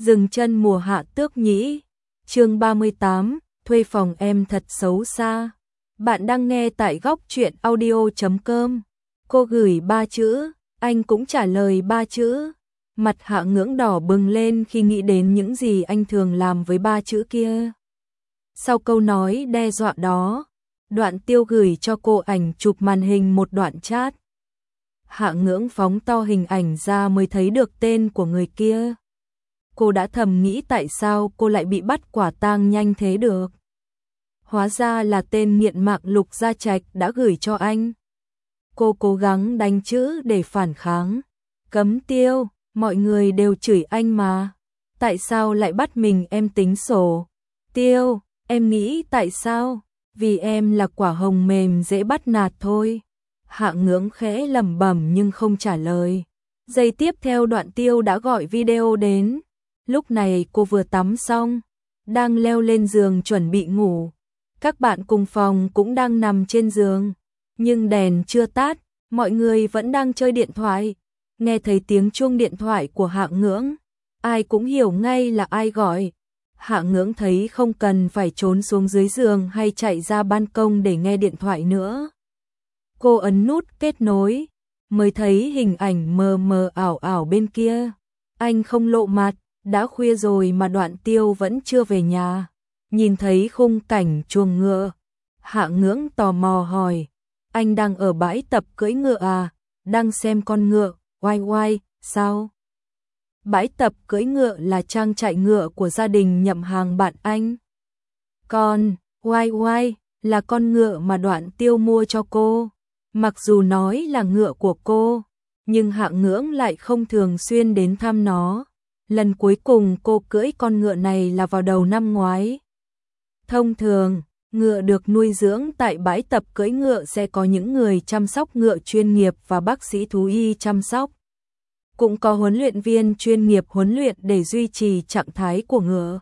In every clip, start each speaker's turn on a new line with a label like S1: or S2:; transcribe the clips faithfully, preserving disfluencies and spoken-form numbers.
S1: Dừng chân mùa hạ tước nhĩ. Chương ba mươi tám, thuê phòng em thật xấu xa. Bạn đang nghe tại góc truyện audio chấm com. Cô gửi ba chữ, anh cũng trả lời ba chữ. Mặt Hạ Ngưỡng đỏ bừng lên khi nghĩ đến những gì anh thường làm với ba chữ kia. Sau câu nói đe dọa đó, Đoạn Tiêu gửi cho cô ảnh chụp màn hình một đoạn chat. Hạ Ngưỡng phóng to hình ảnh ra mới thấy được tên của người kia. Cô đã thầm nghĩ tại sao cô lại bị bắt quả tang nhanh thế được. Hóa ra là tên nghiện mạng Lục Gia Trạch đã gửi cho anh. Cô cố gắng đánh chữ để phản kháng. Cấm Tiêu, mọi người đều chửi anh mà. Tại sao lại bắt mình em tính sổ? Tiêu, em nghĩ tại sao? Vì em là quả hồng mềm dễ bắt nạt thôi. Hạ Ngưỡng khẽ lẩm bẩm nhưng không trả lời. Giây tiếp theo Đoạn Tiêu đã gọi video đến. Lúc này cô vừa tắm xong, đang leo lên giường chuẩn bị ngủ. Các bạn cùng phòng cũng đang nằm trên giường, nhưng đèn chưa tắt, mọi người vẫn đang chơi điện thoại. Nghe thấy tiếng chuông điện thoại của Hạ Ngưỡng, ai cũng hiểu ngay là ai gọi. Hạ Ngưỡng thấy không cần phải trốn xuống dưới giường hay chạy ra ban công để nghe điện thoại nữa. Cô ấn nút kết nối, mới thấy hình ảnh mờ mờ ảo ảo bên kia. Anh không lộ mặt, đã khuya rồi mà Đoạn Tiêu vẫn chưa về nhà. Nhìn thấy khung cảnh chuồng ngựa, Hạ Ngưỡng tò mò hỏi, anh đang ở bãi tập cưỡi ngựa à? Đang xem con ngựa, oai oai, sao? Bãi tập cưỡi ngựa là trang trại ngựa của gia đình Nhậm Hàng bạn anh. Còn, oai oai, là con ngựa mà Đoạn Tiêu mua cho cô. Mặc dù nói là ngựa của cô, nhưng Hạ Ngưỡng lại không thường xuyên đến thăm nó. Lần cuối cùng cô cưỡi con ngựa này là vào đầu năm ngoái. Thông thường, ngựa được nuôi dưỡng tại bãi tập cưỡi ngựa sẽ có những người chăm sóc ngựa chuyên nghiệp và bác sĩ thú y chăm sóc. Cũng có huấn luyện viên chuyên nghiệp huấn luyện để duy trì trạng thái của ngựa.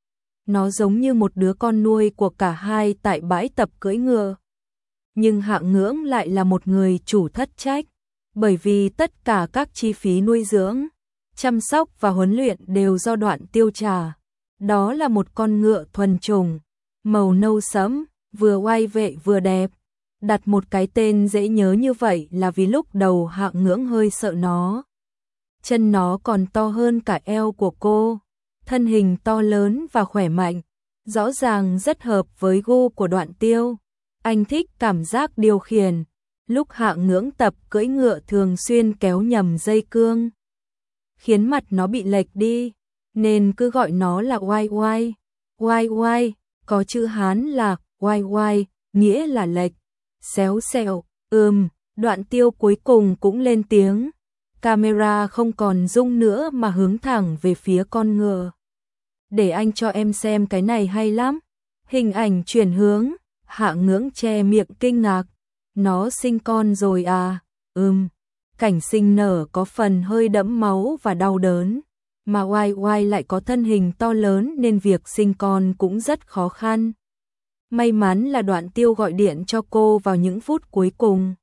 S1: Nó giống như một đứa con nuôi của cả hai tại bãi tập cưỡi ngựa. Nhưng Hạ Ngưỡng lại là một người chủ thất trách, bởi vì tất cả các chi phí nuôi dưỡng, chăm sóc và huấn luyện đều do Đoạn Tiêu trả. Đó là một con ngựa thuần chủng, màu nâu sẫm, vừa oai vệ vừa đẹp. Đặt một cái tên dễ nhớ như vậy là vì lúc đầu Hạ Ngưỡng hơi sợ nó. Chân nó còn to hơn cả eo của cô, thân hình to lớn và khỏe mạnh, rõ ràng rất hợp với gu của Đoạn Tiêu. Anh thích cảm giác điều khiển. Lúc Hạ Ngưỡng tập cưỡi ngựa thường xuyên kéo nhầm dây cương, khiến mặt nó bị lệch đi, nên cứ gọi nó là oai oai. Oai oai, có chữ Hán là oai oai, nghĩa là lệch, xéo xẹo. Ừm, Đoạn Tiêu cuối cùng cũng lên tiếng. Camera không còn rung nữa mà hướng thẳng về phía con ngựa. Để anh cho em xem cái này hay lắm. Hình ảnh chuyển hướng, Hạ Ngưỡng che miệng kinh ngạc. Nó sinh con rồi à? Ừm. Cảnh sinh nở có phần hơi đẫm máu và đau đớn, mà oai oai lại có thân hình to lớn nên việc sinh con cũng rất khó khăn. May mắn là Đoạn Tiêu gọi điện cho cô vào những phút cuối cùng.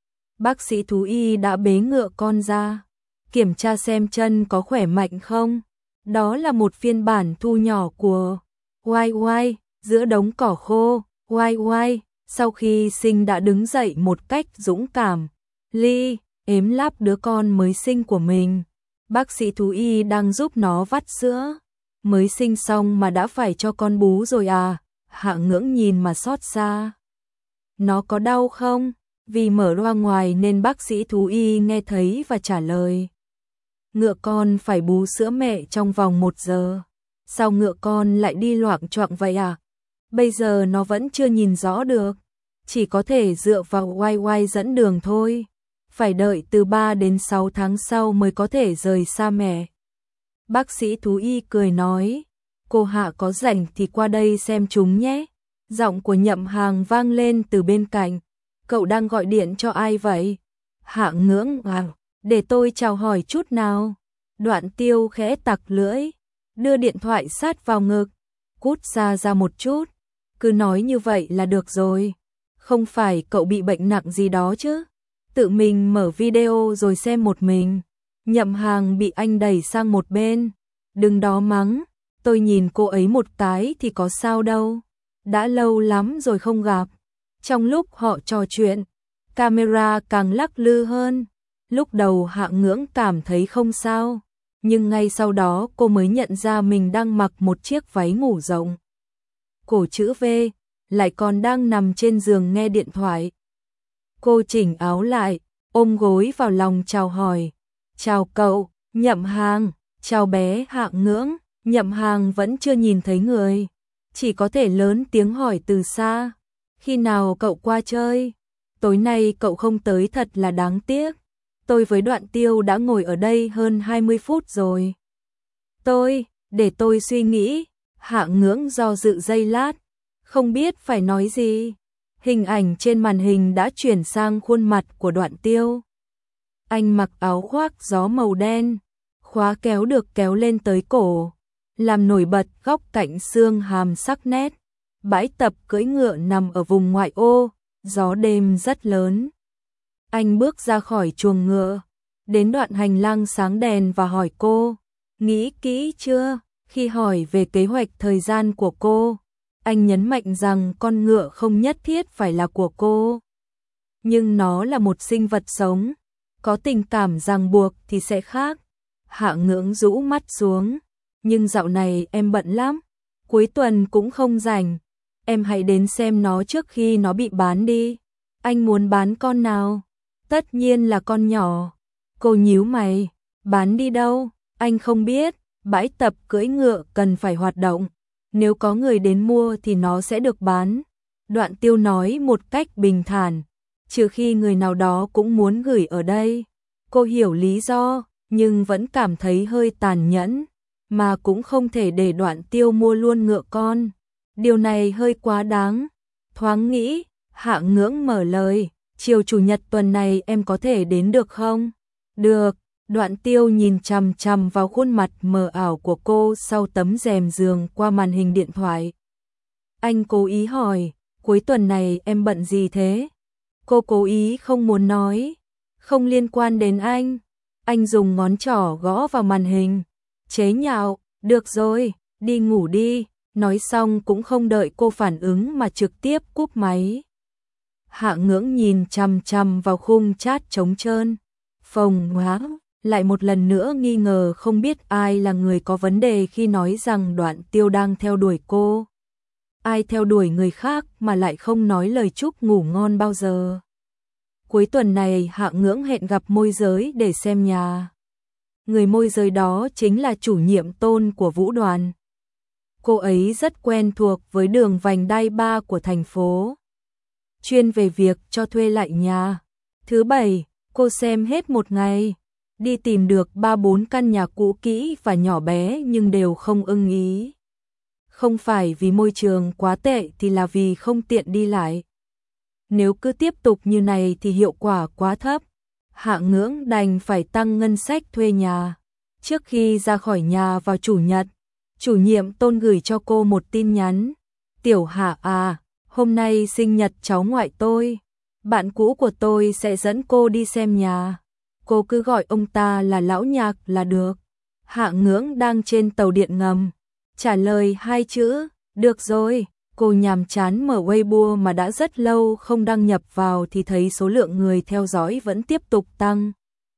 S1: Bác sĩ thú y đã bế ngựa con ra, kiểm tra xem chân có khỏe mạnh không. Đó là một phiên bản thu nhỏ của oai oai, giữa đống cỏ khô. Oai oai, sau khi sinh đã đứng dậy một cách dũng cảm. Ly ếm láp đứa con mới sinh của mình. Bác sĩ thú y đang giúp nó vắt sữa. Mới sinh xong mà đã phải cho con bú rồi à? Hạ Ngưỡng nhìn mà xót xa. Nó có đau không? Vì mở loa ngoài nên bác sĩ thú y nghe thấy và trả lời. Ngựa con phải bú sữa mẹ trong vòng một giờ. Sao ngựa con lại đi loạng choạng vậy à? Bây giờ nó vẫn chưa nhìn rõ được. Chỉ có thể dựa vào oai oai dẫn đường thôi. Phải đợi từ ba đến sáu tháng sau mới có thể rời xa mẹ. Bác sĩ thú y cười nói, cô Hạ có rảnh thì qua đây xem chúng nhé. Giọng của Nhậm Hàng vang lên từ bên cạnh. Cậu đang gọi điện cho ai vậy? Hạ Ngưỡng à, để tôi chào hỏi chút nào. Đoạn Tiêu khẽ tặc lưỡi, đưa điện thoại sát vào ngực, cút xa ra một chút. Cứ nói như vậy là được rồi. Không phải cậu bị bệnh nặng gì đó chứ? Tự mình mở video rồi xem một mình. Nhậm Hàng bị anh đẩy sang một bên. đừng đó mắng, tôi nhìn cô ấy một cái thì có sao đâu, đã lâu lắm rồi không gặp. Trong lúc họ trò chuyện, camera càng lắc lư hơn, lúc đầu Hạ Ngưỡng cảm thấy không sao, nhưng ngay sau đó cô mới nhận ra mình đang mặc một chiếc váy ngủ rộng, cổ chữ V, lại còn đang nằm trên giường nghe điện thoại. Cô chỉnh áo lại, ôm gối vào lòng chào hỏi, chào cậu, Nhậm Hàng, chào bé Hạ Ngưỡng. Nhậm Hàng vẫn chưa nhìn thấy người, chỉ có thể lớn tiếng hỏi từ xa, khi nào cậu qua chơi? Tối nay cậu không tới thật là đáng tiếc, tôi với Đoạn Tiêu đã ngồi ở đây hơn hai mươi phút rồi. Tôi, để tôi suy nghĩ. Hạ Ngưỡng do dự giây lát, không biết phải nói gì. Hình ảnh trên màn hình đã chuyển sang khuôn mặt của Đoạn Tiêu. Anh mặc áo khoác gió màu đen, khóa kéo được kéo lên tới cổ, làm nổi bật góc cạnh xương hàm sắc nét. Bãi tập cưỡi ngựa nằm ở vùng ngoại ô, gió đêm rất lớn. Anh bước ra khỏi chuồng ngựa, đến đoạn hành lang sáng đèn và hỏi cô, nghĩ kỹ chưa? Khi hỏi về kế hoạch thời gian của cô, anh nhấn mạnh rằng con ngựa không nhất thiết phải là của cô, nhưng nó là một sinh vật sống, có tình cảm ràng buộc thì sẽ khác. Hạ Ngưỡng rũ mắt xuống, nhưng dạo này em bận lắm, cuối tuần cũng không rảnh, em hãy đến xem nó trước khi nó bị bán đi. Anh muốn bán con nào? Tất nhiên là con nhỏ. Cô nhíu mày, bán đi đâu? Anh không biết, bãi tập cưỡi ngựa cần phải hoạt động, nếu có người đến mua thì nó sẽ được bán. Đoạn Tiêu nói một cách bình thản, trừ khi người nào đó cũng muốn gửi ở đây. Cô hiểu lý do, nhưng vẫn cảm thấy hơi tàn nhẫn, mà cũng không thể để Đoạn Tiêu mua luôn ngựa con. Điều này hơi quá đáng. Thoáng nghĩ, Hạ Ngưỡng mở lời, chiều chủ nhật tuần này em có thể đến được không? Được. Đoạn Tiêu nhìn chằm chằm vào khuôn mặt mờ ảo của cô sau tấm rèm giường qua màn hình điện thoại. Anh cố ý hỏi, cuối tuần này em bận gì thế? Cô cố ý không muốn nói, không liên quan đến anh. Anh dùng ngón trỏ gõ vào màn hình, chế nhạo, được rồi, đi ngủ đi. Nói xong cũng không đợi cô phản ứng mà trực tiếp cúp máy. Hạ Ngưỡng nhìn chằm chằm vào khung chat trống trơn, phồng hóa, lại một lần nữa nghi ngờ không biết ai là người có vấn đề khi nói rằng Đoạn Tiêu đang theo đuổi cô. Ai theo đuổi người khác mà lại không nói lời chúc ngủ ngon bao giờ. Cuối tuần này Hạ Ngưỡng hẹn gặp môi giới để xem nhà. Người môi giới đó chính là chủ nhiệm Tôn của Vũ Đoàn. Cô ấy rất quen thuộc với đường vành đai ba của thành phố, chuyên về việc cho thuê lại nhà. Thứ bảy, cô xem hết một ngày, đi tìm được ba bốn căn nhà cũ kỹ và nhỏ bé nhưng đều không ưng ý. Không phải vì môi trường quá tệ thì là vì không tiện đi lại. Nếu cứ tiếp tục như này thì hiệu quả quá thấp. Hạ Ngưỡng đành phải tăng ngân sách thuê nhà. Trước khi ra khỏi nhà vào chủ nhật, chủ nhiệm Tôn gửi cho cô một tin nhắn. Tiểu Hạ à, hôm nay sinh nhật cháu ngoại tôi. Bạn cũ của tôi sẽ dẫn cô đi xem nhà. Cô cứ gọi ông ta là Lão Nhạc là được. Hạ Ngưỡng đang trên tàu điện ngầm, trả lời hai chữ, được rồi. Cô nhàm chán mở Weibo mà đã rất lâu không đăng nhập vào thì thấy số lượng người theo dõi vẫn tiếp tục tăng.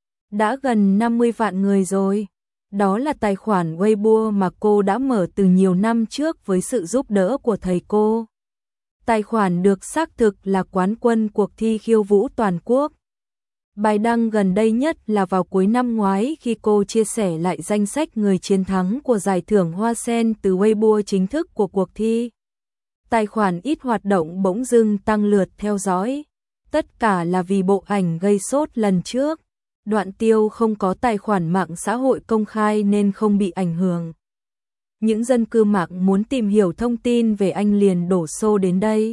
S1: Đã gần năm mươi vạn người rồi. Đó là tài khoản Weibo mà cô đã mở từ nhiều năm trước với sự giúp đỡ của thầy cô. Tài khoản được xác thực là quán quân cuộc thi khiêu vũ toàn quốc. Bài đăng gần đây nhất là vào cuối năm ngoái khi cô chia sẻ lại danh sách người chiến thắng của giải thưởng Hoa Sen từ Weibo chính thức của cuộc thi. Tài khoản ít hoạt động bỗng dưng tăng lượt theo dõi. Tất cả là vì bộ ảnh gây sốt lần trước. Đoạn Tiêu không có tài khoản mạng xã hội công khai nên không bị ảnh hưởng. Những dân cư mạng muốn tìm hiểu thông tin về anh liền đổ xô đến đây.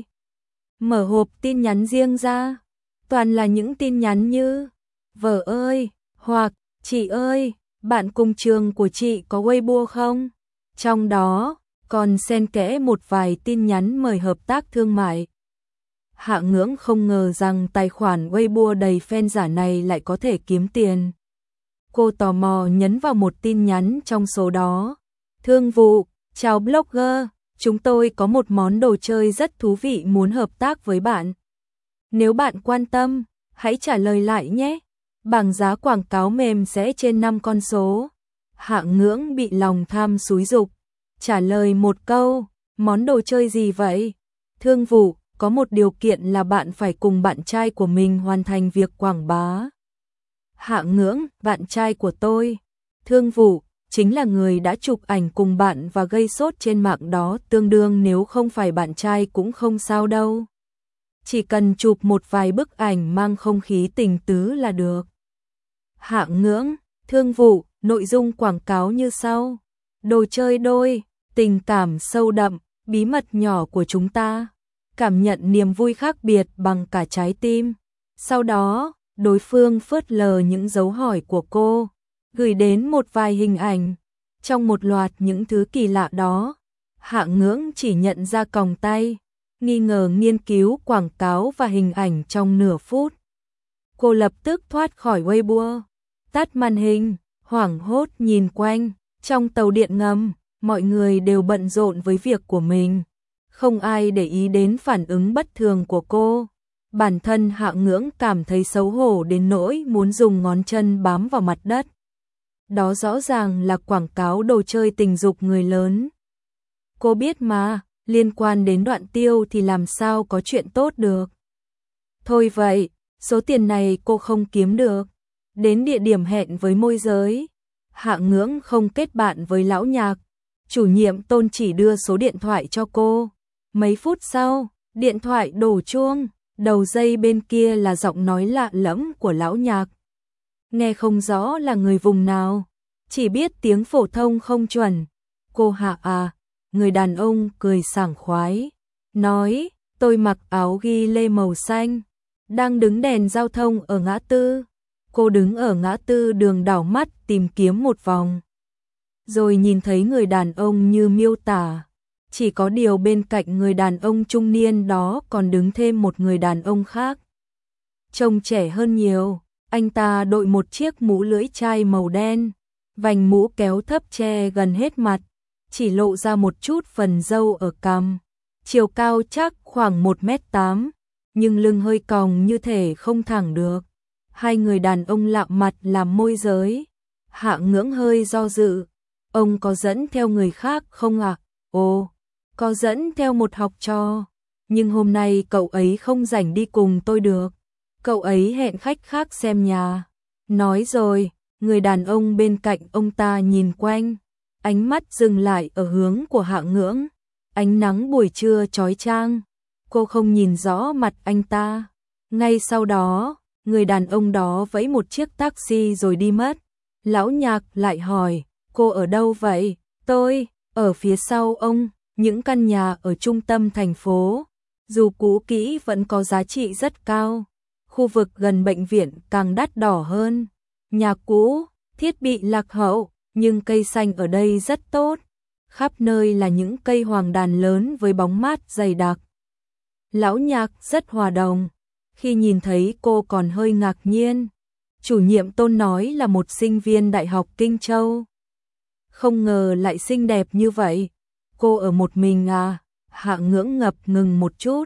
S1: Mở hộp tin nhắn riêng ra, toàn là những tin nhắn như vợ ơi, hoặc chị ơi, bạn cùng trường của chị có Weibo không? Trong đó còn xen kẽ một vài tin nhắn mời hợp tác thương mại. Hạ Ngưỡng không ngờ rằng tài khoản Weibo đầy fan giả này lại có thể kiếm tiền. Cô tò mò nhấn vào một tin nhắn trong số đó. Thương vụ, chào blogger, chúng tôi có một món đồ chơi rất thú vị muốn hợp tác với bạn. Nếu bạn quan tâm, hãy trả lời lại nhé. Bảng giá quảng cáo mềm sẽ trên năm con số. Hạ Ngưỡng bị lòng tham xúi giục, trả lời một câu, món đồ chơi gì vậy? Thương vụ, có một điều kiện là bạn phải cùng bạn trai của mình hoàn thành việc quảng bá. Hạ Ngưỡng, bạn trai của tôi. Thương vụ, chính là người đã chụp ảnh cùng bạn và gây sốt trên mạng đó, tương đương nếu không phải bạn trai cũng không sao đâu. Chỉ cần chụp một vài bức ảnh mang không khí tình tứ là được. Hạ Ngưỡng, thương vụ, nội dung quảng cáo như sau. Đồ chơi đôi, tình cảm sâu đậm, bí mật nhỏ của chúng ta. Cảm nhận niềm vui khác biệt bằng cả trái tim. Sau đó, đối phương phớt lờ những dấu hỏi của cô, gửi đến một vài hình ảnh. Trong một loạt những thứ kỳ lạ đó, Hạ Ngưỡng chỉ nhận ra còng tay, nghi ngờ nghiên cứu quảng cáo và hình ảnh trong nửa phút. Cô lập tức thoát khỏi Weibo, tắt màn hình, hoảng hốt nhìn quanh. Trong tàu điện ngầm, mọi người đều bận rộn với việc của mình. Không ai để ý đến phản ứng bất thường của cô. Bản thân Hạ Ngưỡng cảm thấy xấu hổ đến nỗi muốn dùng ngón chân bám vào mặt đất. Đó rõ ràng là quảng cáo đồ chơi tình dục người lớn. Cô biết mà, liên quan đến Đoạn Tiêu thì làm sao có chuyện tốt được. Thôi vậy, số tiền này cô không kiếm được. Đến địa điểm hẹn với môi giới, Hạ Ngưỡng không kết bạn với lão nhạc. Chủ nhiệm Tôn chỉ đưa số điện thoại cho cô. Mấy phút sau, điện thoại đổ chuông, đầu dây bên kia là giọng nói lạ lẫm của lão nhạc. Nghe không rõ là người vùng nào, chỉ biết tiếng phổ thông không chuẩn. Cô Hạ à, người đàn ông cười sảng khoái, nói, tôi mặc áo ghi lê màu xanh, đang đứng đèn giao thông ở ngã tư. Cô đứng ở ngã tư đường đảo mắt tìm kiếm một vòng, rồi nhìn thấy người đàn ông như miêu tả. Chỉ có điều bên cạnh người đàn ông trung niên đó còn đứng thêm một người đàn ông khác. Trông trẻ hơn nhiều, anh ta đội một chiếc mũ lưỡi chai màu đen, vành mũ kéo thấp che gần hết mặt, chỉ lộ ra một chút phần râu ở cằm. Chiều cao chắc khoảng một mét tám, nhưng lưng hơi còng như thể không thẳng được. Hai người đàn ông lạ mặt làm môi giới. Hạ Ngưỡng hơi do dự. Ông có dẫn theo người khác không ạ? À? Ồ, có dẫn theo một học trò. Nhưng hôm nay cậu ấy không rảnh đi cùng tôi được. Cậu ấy hẹn khách khác xem nhà. Nói rồi, người đàn ông bên cạnh ông ta nhìn quanh. Ánh mắt dừng lại ở hướng của Hạ Ngưỡng. Ánh nắng buổi trưa chói chang. Cô không nhìn rõ mặt anh ta. Ngay sau đó, người đàn ông đó vẫy một chiếc taxi rồi đi mất. Lão nhạc lại hỏi, cô ở đâu vậy? Tôi, ở phía sau ông, những căn nhà ở trung tâm thành phố. Dù cũ kỹ vẫn có giá trị rất cao. Khu vực gần bệnh viện càng đắt đỏ hơn. Nhà cũ, thiết bị lạc hậu, nhưng cây xanh ở đây rất tốt. Khắp nơi là những cây hoàng đàn lớn với bóng mát dày đặc. Lão nhạc rất hòa đồng. Khi nhìn thấy cô còn hơi ngạc nhiên. Chủ nhiệm Tôn nói là một sinh viên Đại học Kinh Châu. Không ngờ lại xinh đẹp như vậy. Cô ở một mình à? Hạ Ngưỡng ngập ngừng một chút.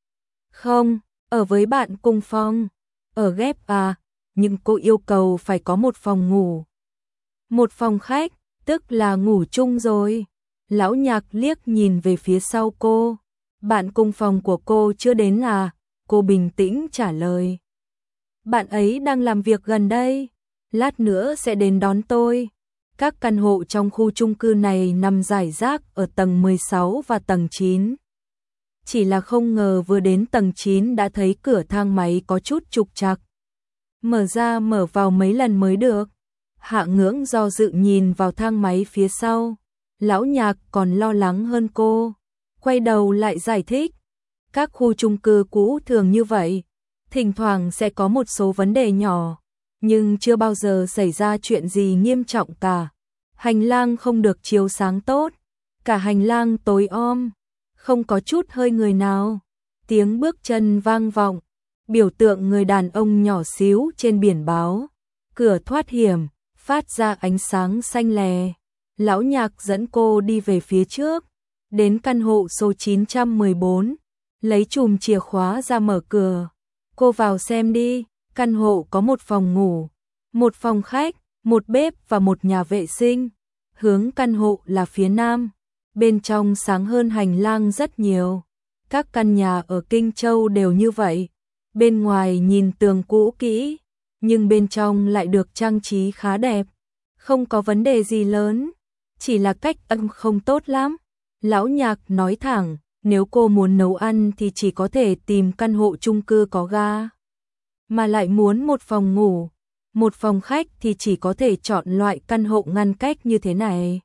S1: Không, ở với bạn cùng phòng. Ở ghép à? Nhưng cô yêu cầu phải có một phòng ngủ. Một phòng khách, tức là ngủ chung rồi. Lão nhạc liếc nhìn về phía sau cô. Bạn cùng phòng của cô chưa đến à? Cô bình tĩnh trả lời. Bạn ấy đang làm việc gần đây. Lát nữa sẽ đến đón tôi. Các căn hộ trong khu chung cư này nằm rải rác ở tầng mười sáu và tầng chín. Chỉ là không ngờ vừa đến tầng chín đã thấy cửa thang máy có chút trục trặc. Mở ra mở vào mấy lần mới được. Hạ Ngưỡng do dự nhìn vào thang máy phía sau. Lão nhạc còn lo lắng hơn cô. Quay đầu lại giải thích. Các khu chung cư cũ thường như vậy. Thỉnh thoảng sẽ có một số vấn đề nhỏ. Nhưng chưa bao giờ xảy ra chuyện gì nghiêm trọng cả. Hành lang không được chiếu sáng tốt. Cả hành lang tối om. Không có chút hơi người nào. Tiếng bước chân vang vọng. Biểu tượng người đàn ông nhỏ xíu trên biển báo. Cửa thoát hiểm. phát ra ánh sáng xanh lè. Lão Nhạc dẫn cô đi về phía trước, đến căn hộ số chín trăm mười bốn, lấy chùm chìa khóa ra mở cửa. Cô vào xem đi, căn hộ có một phòng ngủ, một phòng khách, một bếp và một nhà vệ sinh. Hướng căn hộ là phía nam, bên trong sáng hơn hành lang rất nhiều. Các căn nhà ở Kinh Châu đều như vậy, bên ngoài nhìn tường cũ kỹ, nhưng bên trong lại được trang trí khá đẹp. Không có vấn đề gì lớn, chỉ là cách âm không tốt lắm. Lão Nhạc nói thẳng, nếu cô muốn nấu ăn thì chỉ có thể tìm căn hộ chung cư có ga. Mà lại muốn một phòng ngủ, một phòng khách thì chỉ có thể chọn loại căn hộ ngăn cách như thế này.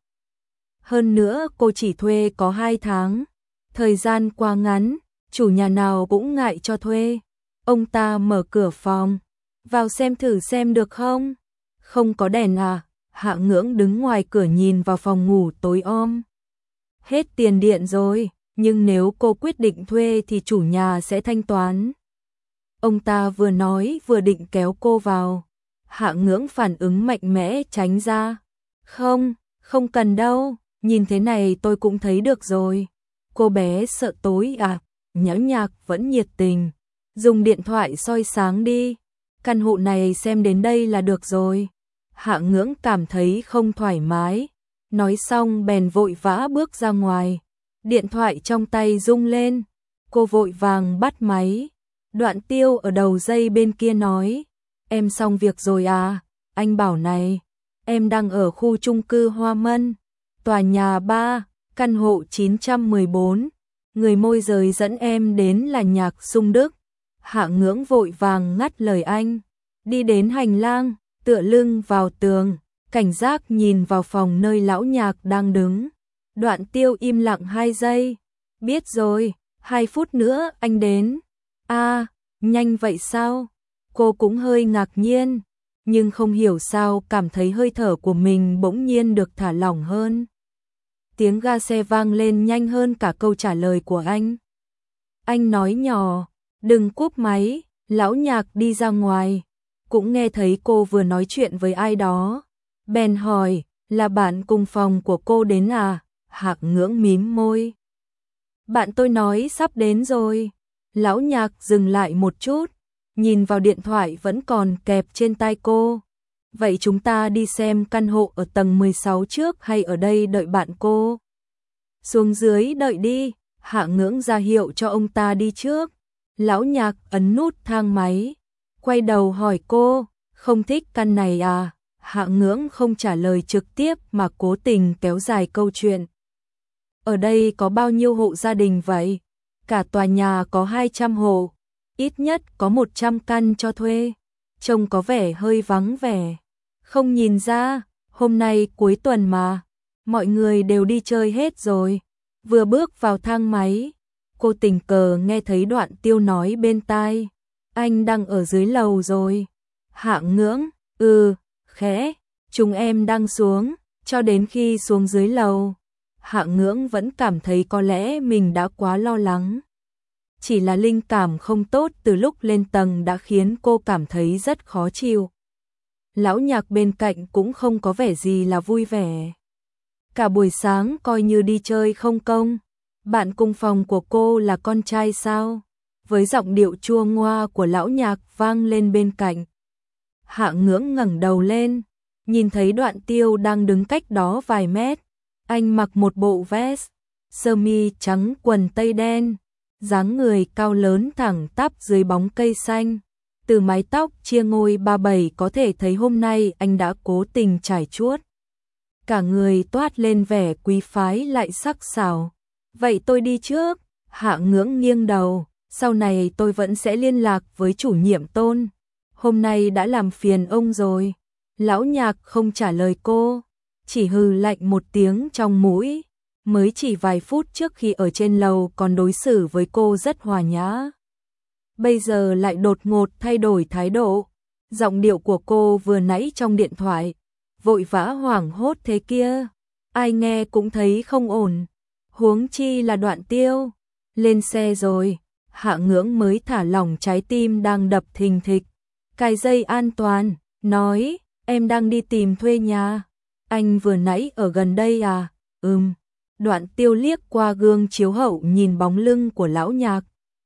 S1: Hơn nữa cô chỉ thuê có hai tháng, thời gian quá ngắn, chủ nhà nào cũng ngại cho thuê. Ông ta mở cửa phòng, vào xem thử xem được không? Không có đèn à? Hạ Ngưỡng đứng ngoài cửa nhìn vào phòng ngủ tối om. Hết tiền điện rồi, nhưng nếu cô quyết định thuê thì chủ nhà sẽ thanh toán. Ông ta vừa nói vừa định kéo cô vào. Hạ Ngưỡng phản ứng mạnh mẽ tránh ra. Không, không cần đâu, nhìn thế này tôi cũng thấy được rồi. Cô bé sợ tối à? Lão Nhạc vẫn nhiệt tình. Dùng điện thoại soi sáng đi. Căn hộ này xem đến đây là được rồi. Hạ Ngưỡng cảm thấy không thoải mái. Nói xong bèn vội vã bước ra ngoài. Điện thoại trong tay rung lên. Cô vội vàng bắt máy. Đoạn Tiêu ở đầu dây bên kia nói. Em xong việc rồi à? Anh bảo này. Em đang ở khu chung cư Hoa Mân. Tòa nhà ba, căn hộ chín trăm mười bốn. Người môi giới dẫn em đến là Nhạc Sung Đức. Hạ Ngưỡng vội vàng ngắt lời anh. Đi đến hành lang, tựa lưng vào tường, cảnh giác nhìn vào phòng nơi lão Nhạc đang đứng. Đoạn Tiêu im lặng hai giây. Biết rồi, hai phút nữa anh đến. À, nhanh vậy sao? Cô cũng hơi ngạc nhiên, nhưng không hiểu sao cảm thấy hơi thở của mình bỗng nhiên được thả lỏng hơn. Tiếng ga xe vang lên nhanh hơn cả câu trả lời của anh. Anh nói nhỏ, đừng cúp máy. Lão Nhạc đi ra ngoài, cũng nghe thấy cô vừa nói chuyện với ai đó. Bèn hỏi, là bạn cùng phòng của cô đến à? Hạ Ngưỡng mím môi. Bạn tôi nói sắp đến rồi. Lão Nhạc dừng lại một chút, nhìn vào điện thoại vẫn còn kẹp trên tay cô. Vậy chúng ta đi xem căn hộ ở tầng mười sáu trước hay ở đây đợi bạn cô? Xuống dưới đợi đi. Hạ Ngưỡng ra hiệu cho ông ta đi trước. Lão Nhạc ấn nút thang máy, quay đầu hỏi cô, không thích căn này à? Hạ Ngưỡng không trả lời trực tiếp mà cố tình kéo dài câu chuyện. Ở đây có bao nhiêu hộ gia đình vậy? Cả tòa nhà có hai trăm hộ, ít nhất có một trăm căn cho thuê. Trông có vẻ hơi vắng vẻ. Không nhìn ra, hôm nay cuối tuần mà, mọi người đều đi chơi hết rồi. Vừa bước vào thang máy, cô tình cờ nghe thấy Đoạn Tiêu nói bên tai. Anh đang ở dưới lầu rồi. Hạ Ngưỡng, ừ, khẽ, chúng em đang xuống, cho đến khi xuống dưới lầu. Hạ Ngưỡng vẫn cảm thấy có lẽ mình đã quá lo lắng. Chỉ là linh cảm không tốt từ lúc lên tầng đã khiến cô cảm thấy rất khó chịu. Lão Nhạc bên cạnh cũng không có vẻ gì là vui vẻ. Cả buổi sáng coi như đi chơi không công. Bạn cùng phòng của cô là con trai sao? Với giọng điệu chua ngoa của Lão Nhạc vang lên bên cạnh. Hạ Ngưỡng ngẩng đầu lên, nhìn thấy Đoạn Tiêu đang đứng cách đó vài mét. Anh mặc một bộ vest, sơ mi trắng quần tây đen, dáng người cao lớn thẳng tắp dưới bóng cây xanh. Từ mái tóc chia ngôi ba bảy có thể thấy hôm nay anh đã cố tình trải chuốt. Cả người toát lên vẻ quý phái lại sắc sảo. Vậy tôi đi trước. Hạ Ngưỡng nghiêng đầu, sau này tôi vẫn sẽ liên lạc với chủ nhiệm Tôn. Hôm nay đã làm phiền ông rồi. Lão Nhạc không trả lời cô, chỉ hừ lạnh một tiếng trong mũi. Mới chỉ vài phút trước khi ở trên lầu còn đối xử với cô rất hòa nhã, bây giờ lại đột ngột thay đổi thái độ. Giọng điệu của cô vừa nãy trong điện thoại, vội vã hoảng hốt thế kia, ai nghe cũng thấy không ổn. Huống chi là Đoạn Tiêu. Lên xe rồi, Hạ Ngưỡng mới thả lỏng trái tim đang đập thình thịch. Cài dây an toàn, nói, Em đang đi tìm thuê nhà. Anh vừa nãy ở gần đây à? Ừm. Đoạn Tiêu liếc qua gương chiếu hậu nhìn bóng lưng của lão Nhạc.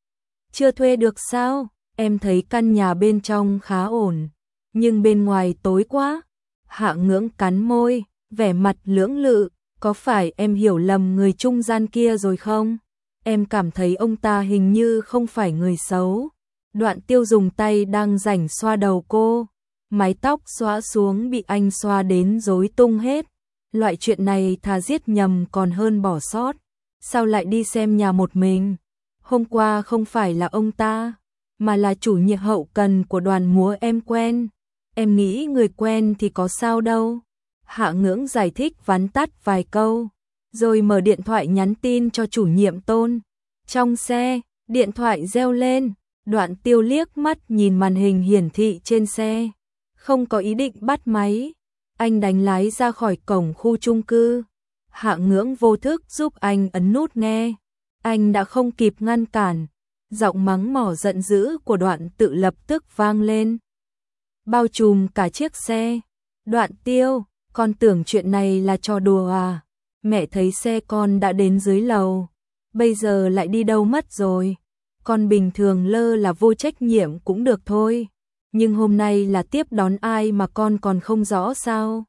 S1: Chưa thuê được sao? Em thấy căn nhà bên trong khá ổn, nhưng bên ngoài tối quá. Hạ Ngưỡng cắn môi, vẻ mặt lưỡng lự, có phải em hiểu lầm người trung gian kia rồi không? Em cảm thấy ông ta hình như không phải người xấu. Đoạn Tiêu dùng tay đang rảnh xoa đầu cô, mái tóc xõa xuống bị anh xoa đến rối tung hết. Loại chuyện này thà giết nhầm còn hơn bỏ sót. Sao lại đi xem nhà một mình? Hôm qua không phải là ông ta, mà là chủ nhiệm hậu cần của đoàn múa em quen. Em nghĩ người quen thì có sao đâu. Hạ Ngưỡng giải thích vắn tắt vài câu, rồi mở điện thoại nhắn tin cho chủ nhiệm Tôn. Trong xe, điện thoại reo lên, Đoạn Tiêu liếc mắt nhìn màn hình hiển thị trên xe, không có ý định bắt máy. Anh đánh lái ra khỏi cổng khu chung cư. Hạ Ngưỡng vô thức giúp anh ấn nút nghe. Anh đã không kịp ngăn cản. Giọng mắng mỏ giận dữ của Đoạn Tự lập tức vang lên, bao trùm cả chiếc xe. Đoạn Tiêu, con tưởng chuyện này là trò đùa à? Mẹ thấy xe con đã đến dưới lầu, bây giờ lại đi đâu mất rồi? Con bình thường lơ là vô trách nhiệm cũng được thôi, nhưng hôm nay là tiếp đón ai mà con còn không rõ sao?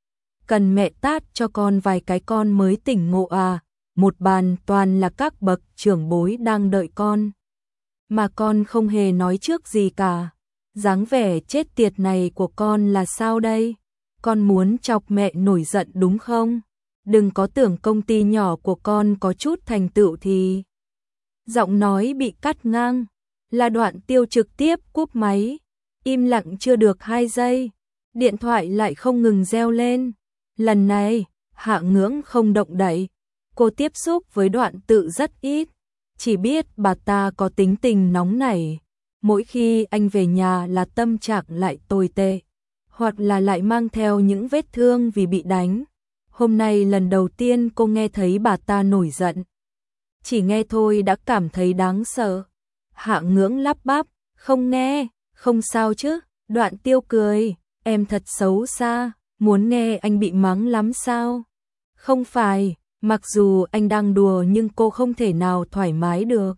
S1: Cần mẹ tát cho con vài cái con mới tỉnh ngộ à? Một bàn toàn là các bậc trưởng bối đang đợi con, mà con không hề nói trước gì cả. Dáng vẻ chết tiệt này của con là sao đây? Con muốn chọc mẹ nổi giận đúng không? Đừng có tưởng công ty nhỏ của con có chút thành tựu thì... Giọng nói bị cắt ngang, là Đoạn Tiêu trực tiếp cúp máy. Im lặng chưa được hai giây, điện thoại lại không ngừng reo lên. Lần này, Hạ Ngưỡng không động đậy. Cô tiếp xúc với Đoạn Tự rất ít, chỉ biết bà ta có tính tình nóng nảy. Mỗi khi anh về nhà là tâm trạng lại tồi tệ, hoặc là lại mang theo những vết thương vì bị đánh. Hôm nay lần đầu tiên cô nghe thấy bà ta nổi giận. Chỉ nghe thôi đã cảm thấy đáng sợ. Hạ Ngưỡng lắp bắp, không nghe, không sao chứ. Đoạn Tiêu cười, em thật xấu xa, muốn nghe anh bị mắng lắm sao? Không phải, mặc dù anh đang đùa nhưng cô không thể nào thoải mái được.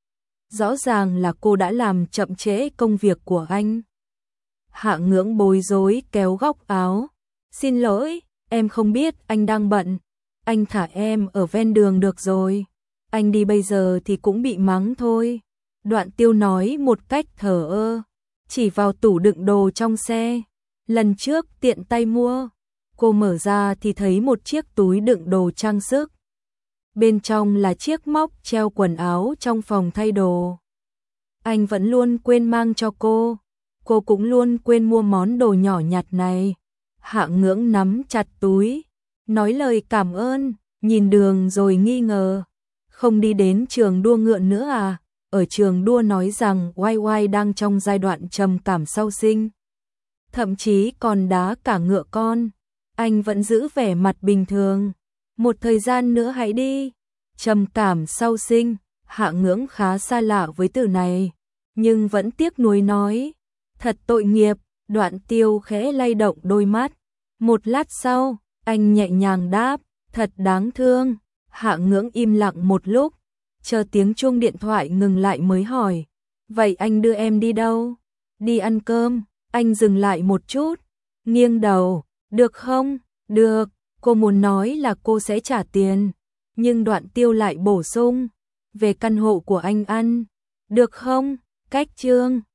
S1: Rõ ràng là cô đã làm chậm trễ công việc của anh. Hạ Ngưỡng bối rối kéo góc áo. Xin lỗi, em không biết anh đang bận. Anh thả em ở ven đường được rồi. Anh đi bây giờ thì cũng bị mắng thôi. Đoạn Tiêu nói một cách thờ ơ, chỉ vào tủ đựng đồ trong xe. Lần trước tiện tay mua. Cô mở ra thì thấy một chiếc túi đựng đồ trang sức. Bên trong là chiếc móc treo quần áo trong phòng thay đồ. Anh vẫn luôn quên mang cho cô. Cô cũng luôn quên mua món đồ nhỏ nhặt này. Hạ Ngưỡng nắm chặt túi, nói lời cảm ơn, nhìn đường rồi nghi ngờ. Không đi đến trường đua ngựa nữa à? Ở trường đua nói rằng oai oai đang trong giai đoạn trầm cảm sau sinh. Thậm chí còn đá cả ngựa con. Anh vẫn giữ vẻ mặt bình thường. Một thời gian nữa hãy đi. Trầm cảm sau sinh, Hạ Ngưỡng khá xa lạ với từ này, nhưng vẫn tiếc nuối nói. Thật tội nghiệp. Đoạn Tiêu khẽ lay động đôi mắt. Một lát sau, anh nhẹ nhàng đáp, thật đáng thương. Hạ Ngưỡng im lặng một lúc, chờ tiếng chuông điện thoại ngừng lại mới hỏi, vậy anh đưa em đi đâu? Đi ăn cơm. Anh dừng lại một chút, nghiêng đầu, được không? Được. Cô muốn nói là cô sẽ trả tiền, nhưng Đoạn Tiêu lại bổ sung, về căn hộ của anh ăn, được không? Cách chương